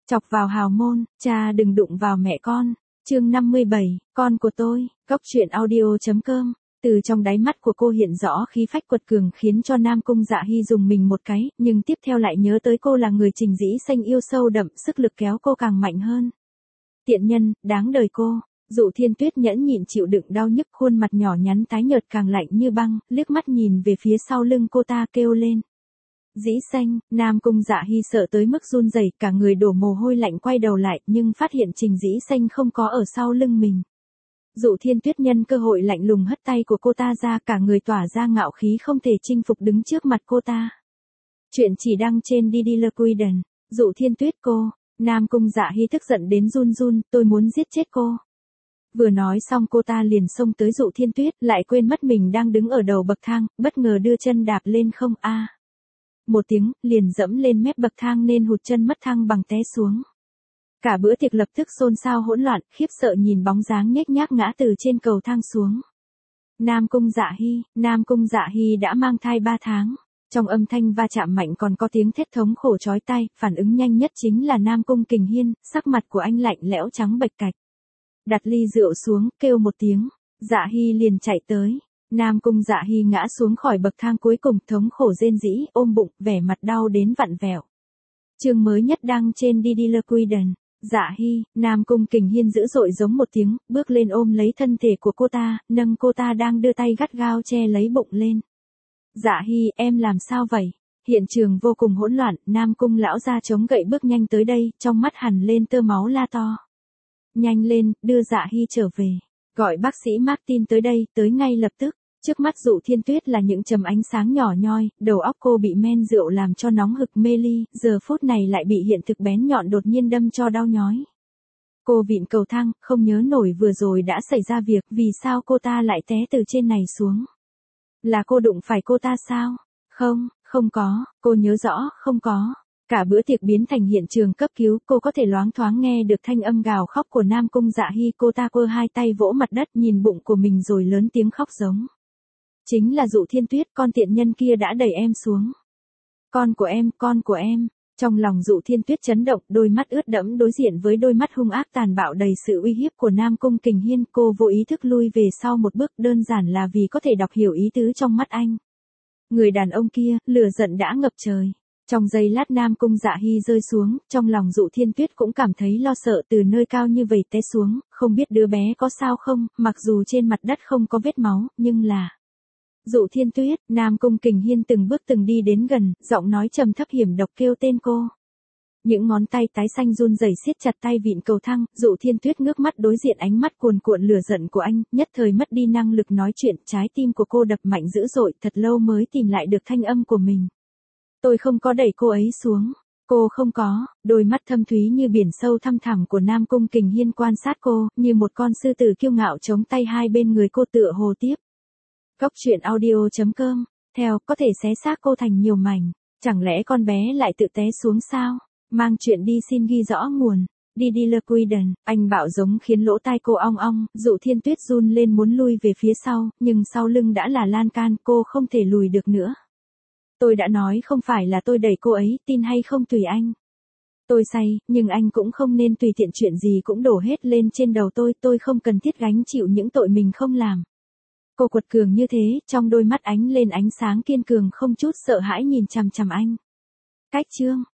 Chọc vào hào môn, cha đừng đụng vào mẹ con. Chương 57, con của tôi, Góc truyện audio.com. Từ trong đáy mắt của cô hiện rõ khí phách quật cường khiến cho Nam Cung Dạ Hy dùng mình một cái, nhưng tiếp theo lại nhớ tới cô là người Trình Dĩ Xanh yêu sâu đậm, sức lực kéo cô càng mạnh hơn. Tiện nhân, đáng đời cô. Dụ Thiên Tuyết nhẫn nhịn chịu đựng đau nhức, khuôn mặt nhỏ nhắn tái nhợt càng lạnh như băng, liếc mắt nhìn về phía sau lưng cô ta kêu lên. Dĩ Xanh. Nam Cung Dạ Hy sợ tới mức run rẩy, cả người đổ mồ hôi lạnh, quay đầu lại, nhưng phát hiện Trình Dĩ Xanh không có ở sau lưng mình. Dụ Thiên Tuyết nhân cơ hội lạnh lùng hất tay của cô ta ra, cả người tỏa ra ngạo khí không thể chinh phục đứng trước mặt cô ta. Chuyện chỉ đăng trên DDLQuiden. Dụ Thiên Tuyết cô. Nam Cung Dạ Hy tức giận đến run run, tôi muốn giết chết cô. Vừa nói xong cô ta liền xông tới Dụ Thiên Tuyết, lại quên mất mình đang đứng ở đầu bậc thang, bất ngờ đưa chân đạp lên không a. Một tiếng, liền dẫm lên mép bậc thang nên hụt chân mất thăng bằng té xuống. Cả bữa tiệc lập tức xôn xao hỗn loạn, khiếp sợ nhìn bóng dáng nhếch nhác ngã từ trên cầu thang xuống. Nam Cung Dạ Hy đã mang thai 3 tháng. Trong âm thanh va chạm mạnh còn có tiếng thét thống khổ chói tai, phản ứng nhanh nhất chính là Nam Cung Kình Hiên, sắc mặt của anh lạnh lẽo trắng bệch cạch. Đặt ly rượu xuống, kêu một tiếng, Dạ Hy liền chạy tới. Nam Cung Dạ Hy ngã xuống khỏi bậc thang cuối cùng, thống khổ rên rỉ, ôm bụng, vẻ mặt đau đến vặn vẹo. Chương mới nhất đăng trên DDLQuiden. Dạ Hy. Nam Cung Kình Hiên dữ dội giống một tiếng, bước lên ôm lấy thân thể của cô ta, nâng cô ta đang đưa tay gắt gao che lấy bụng lên. Dạ Hy, em làm sao vậy? Hiện trường vô cùng hỗn loạn, Nam Cung lão gia chống gậy bước nhanh tới đây, trong mắt hằn lên tơ máu la to. Nhanh lên, đưa Dạ Hy trở về. Gọi bác sĩ Martin tới đây, tới ngay lập tức. Trước mắt Dụ Thiên Tuyết là những chấm ánh sáng nhỏ nhoi, đầu óc cô bị men rượu làm cho nóng hực mê ly, giờ phút này lại bị hiện thực bén nhọn đột nhiên đâm cho đau nhói. Cô vịn cầu thang, không nhớ nổi vừa rồi đã xảy ra việc, vì sao cô ta lại té từ trên này xuống. Là cô đụng phải cô ta sao? Không có, cô nhớ rõ, không có. Cả bữa tiệc biến thành hiện trường cấp cứu, cô có thể loáng thoáng nghe được thanh âm gào khóc của Nam Cung Dạ Hy, cô ta quơ hai tay vỗ mặt đất nhìn bụng của mình rồi lớn tiếng khóc giống. Chính là Dụ Thiên Tuyết, con tiện nhân kia đã đẩy em xuống. Con của em. Trong lòng Dụ Thiên Tuyết chấn động, đôi mắt ướt đẫm đối diện với đôi mắt hung ác tàn bạo đầy sự uy hiếp của Nam Cung Kình Hiên, cô vô ý thức lui về sau một bước, đơn giản là vì có thể đọc hiểu ý tứ trong mắt anh. Người đàn ông kia, lửa giận đã ngập trời. Trong giây lát Nam Cung Dạ Hy rơi xuống, trong lòng Dụ Thiên Tuyết cũng cảm thấy lo sợ, từ nơi cao như vậy té xuống, không biết đứa bé có sao không, mặc dù trên mặt đất không có vết máu, nhưng là... Dụ Thiên Tuyết. Nam Cung Kình Hiên từng bước từng đi đến gần, giọng nói trầm thấp hiểm độc kêu tên cô. Những ngón tay tái xanh run rẩy siết chặt tay vịn cầu thang, Dụ Thiên Tuyết ngước mắt đối diện ánh mắt cuồn cuộn lửa giận của anh, nhất thời mất đi năng lực nói chuyện, trái tim của cô đập mạnh dữ dội, thật lâu mới tìm lại được thanh âm của mình. Tôi không có đẩy cô ấy xuống. Cô không có. Đôi mắt thâm thúy như biển sâu thăm thẳm của Nam Cung Kình Hiên quan sát cô, như một con sư tử kiêu ngạo chống tay hai bên người cô tựa hồ tiếp. Góc truyện audio.com. Theo, có thể xé xác cô thành nhiều mảnh. Chẳng lẽ con bé lại tự té xuống sao? Mang chuyện đi xin ghi rõ nguồn. DDLQuiden. Anh bạo giống khiến lỗ tai cô ong ong, Dụ Thiên Tuyết run lên muốn lui về phía sau, nhưng sau lưng đã là lan can, cô không thể lùi được nữa. Tôi đã nói không phải là tôi đẩy cô ấy, tin hay không tùy anh. Tôi say, nhưng anh cũng không nên tùy tiện chuyện gì cũng đổ hết lên trên đầu tôi không cần thiết gánh chịu những tội mình không làm. Cô quật cường như thế, trong đôi mắt ánh lên ánh sáng kiên cường không chút sợ hãi nhìn chằm chằm anh. Cách chương.